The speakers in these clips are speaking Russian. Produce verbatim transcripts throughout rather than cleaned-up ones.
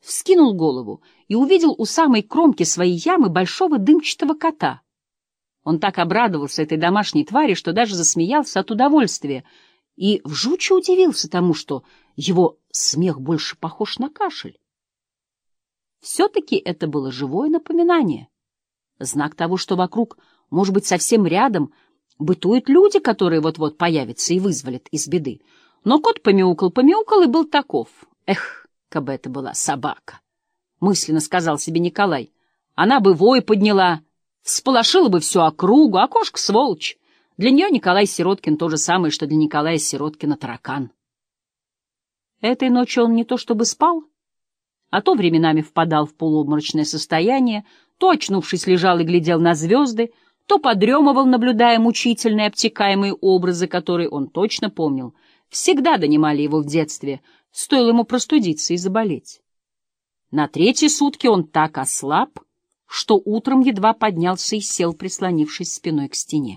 вскинул голову и увидел у самой кромки своей ямы большого дымчатого кота. Он так обрадовался этой домашней твари, что даже засмеялся от удовольствия и в жуче удивился тому, что его смех больше похож на кашель. Все-таки это было живое напоминание, знак того, что вокруг, может быть, совсем рядом, бытуют люди, которые вот-вот появятся и вызволят из беды. Но кот помяукал-помяукал и был таков. Эх, кабы это была собака! Мысленно сказал себе Николай. Она бы вой подняла, всполошила бы всю округу, а кошка — сволочь. Для нее Николай Сироткин то же самое, что для Николая Сироткина таракан. Этой ночью он не то чтобы спал, а то временами впадал в полуобморочное состояние, то, очнувшись, лежал и глядел на звезды, то подремывал, наблюдая мучительные обтекаемые образы, которые он точно помнил, всегда донимали его в детстве, стоило ему простудиться и заболеть. На третьи сутки он так ослаб, что утром едва поднялся и сел, прислонившись спиной к стене.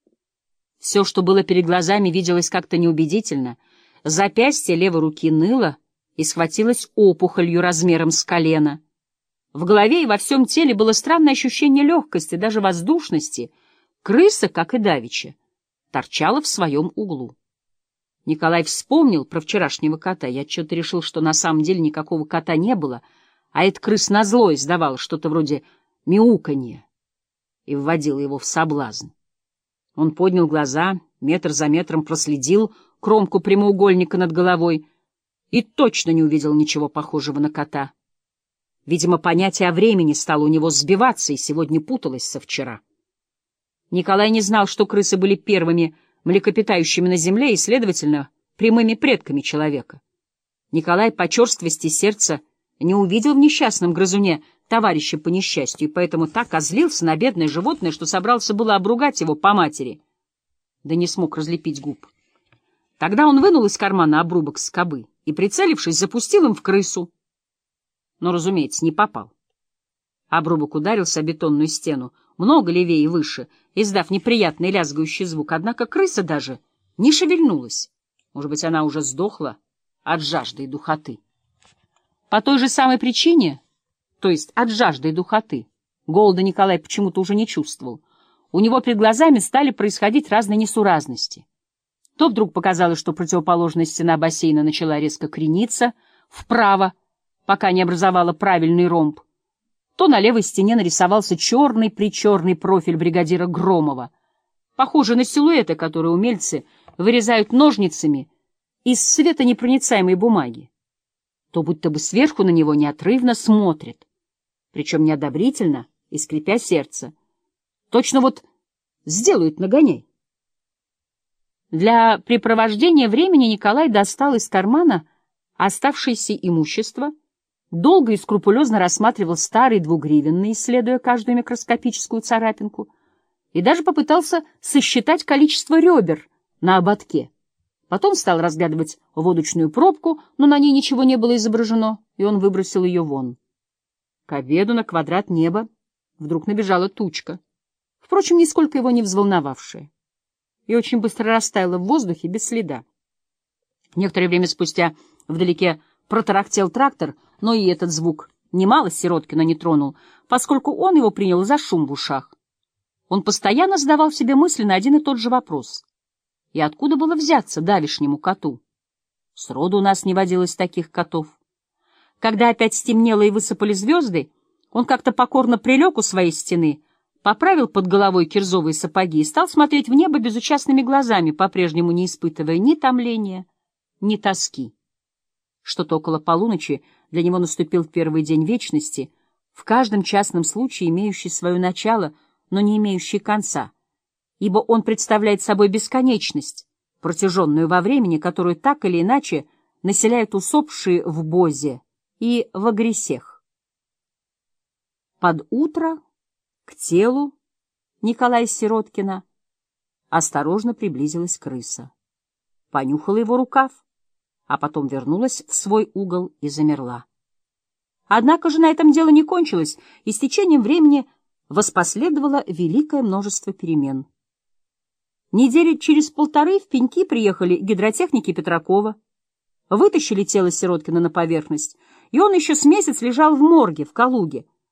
Все, что было перед глазами, виделось как-то неубедительно. Запястье левой руки ныло и схватилось опухолью размером с колено. В голове и во всем теле было странное ощущение легкости, даже воздушности. Крыса, как и давеча, торчала в своем углу. Николай вспомнил про вчерашнего кота и отчего-то решил, что на самом деле никакого кота не было, а эта крыса назло издавала что-то вроде мяуканья и вводила его в соблазн. Он поднял глаза, метр за метром проследил кромку прямоугольника над головой и точно не увидел ничего похожего на кота. Видимо, понятие о времени стало у него сбиваться и сегодня путалось со вчера. Николай не знал, что крысы были первыми млекопитающими на земле и, следовательно, прямыми предками человека. Николай по черствости сердца не увидел в несчастном грызуне товарища по несчастью, и поэтому так озлился на бедное животное, что собрался было обругать его по матери, да не смог разлепить губ. Тогда он вынул из кармана обрубок скобы и, прицелившись, запустил им в крысу. Но, разумеется, не попал. Обрубок ударился о бетонную стену, много левее и выше, издав неприятный лязгающий звук, однако крыса даже не шевельнулась. Может быть, она уже сдохла от жажды и духоты. По той же самой причине, то есть от жажды и духоты, голода Николай почему-то уже не чувствовал. У него перед глазами стали происходить разные несуразности. То вдруг показалось, что противоположная стена бассейна начала резко крениться вправо, пока не образовала правильный ромб, то на левой стене нарисовался черный-причерный профиль бригадира Громова, похожий на силуэты, которые умельцы вырезают ножницами из светонепроницаемой бумаги. То будто бы сверху на него неотрывно смотрит, причем неодобрительно и скрипя сердце. Точно вот сделают нагоняй. Для препровождения времени Николай достал из кармана оставшееся имущество, долго и скрупулезно рассматривал старый двугривенный, исследуя каждую микроскопическую царапинку, и даже попытался сосчитать количество ребер на ободке. Потом стал разглядывать водочную пробку, но на ней ничего не было изображено, и он выбросил ее вон. К обеду на квадрат неба вдруг набежала тучка, впрочем, нисколько его не взволновавшая, и очень быстро растаяла в воздухе без следа. Некоторое время спустя вдалеке протарахтел трактор, но и этот звук немало Сироткина не тронул, поскольку он его принял за шум в ушах. Он постоянно задавал себе мысленно один и тот же вопрос. И откуда было взяться давешнему коту? Сроду у нас не водилось таких котов. Когда опять стемнело и высыпали звезды, он как-то покорно прилег у своей стены, поправил под головой кирзовые сапоги и стал смотреть в небо безучастными глазами, по-прежнему не испытывая ни томления, ни тоски. Что-то около полуночи для него наступил первый день вечности, в каждом частном случае имеющий свое начало, но не имеющий конца, ибо он представляет собой бесконечность, протяженную во времени, которую так или иначе населяют усопшие в Бозе и в Агресех. Под утро к телу Николая Сироткина осторожно приблизилась крыса, понюхала его рукав, а потом вернулась в свой угол и замерла. Однако же на этом дело не кончилось, и с течением времени воспоследовало великое множество перемен. Недели через полторы в Пеньки приехали гидротехники Петракова, вытащили тело Сироткина на поверхность и он еще с месяц лежал в морге в Калуге.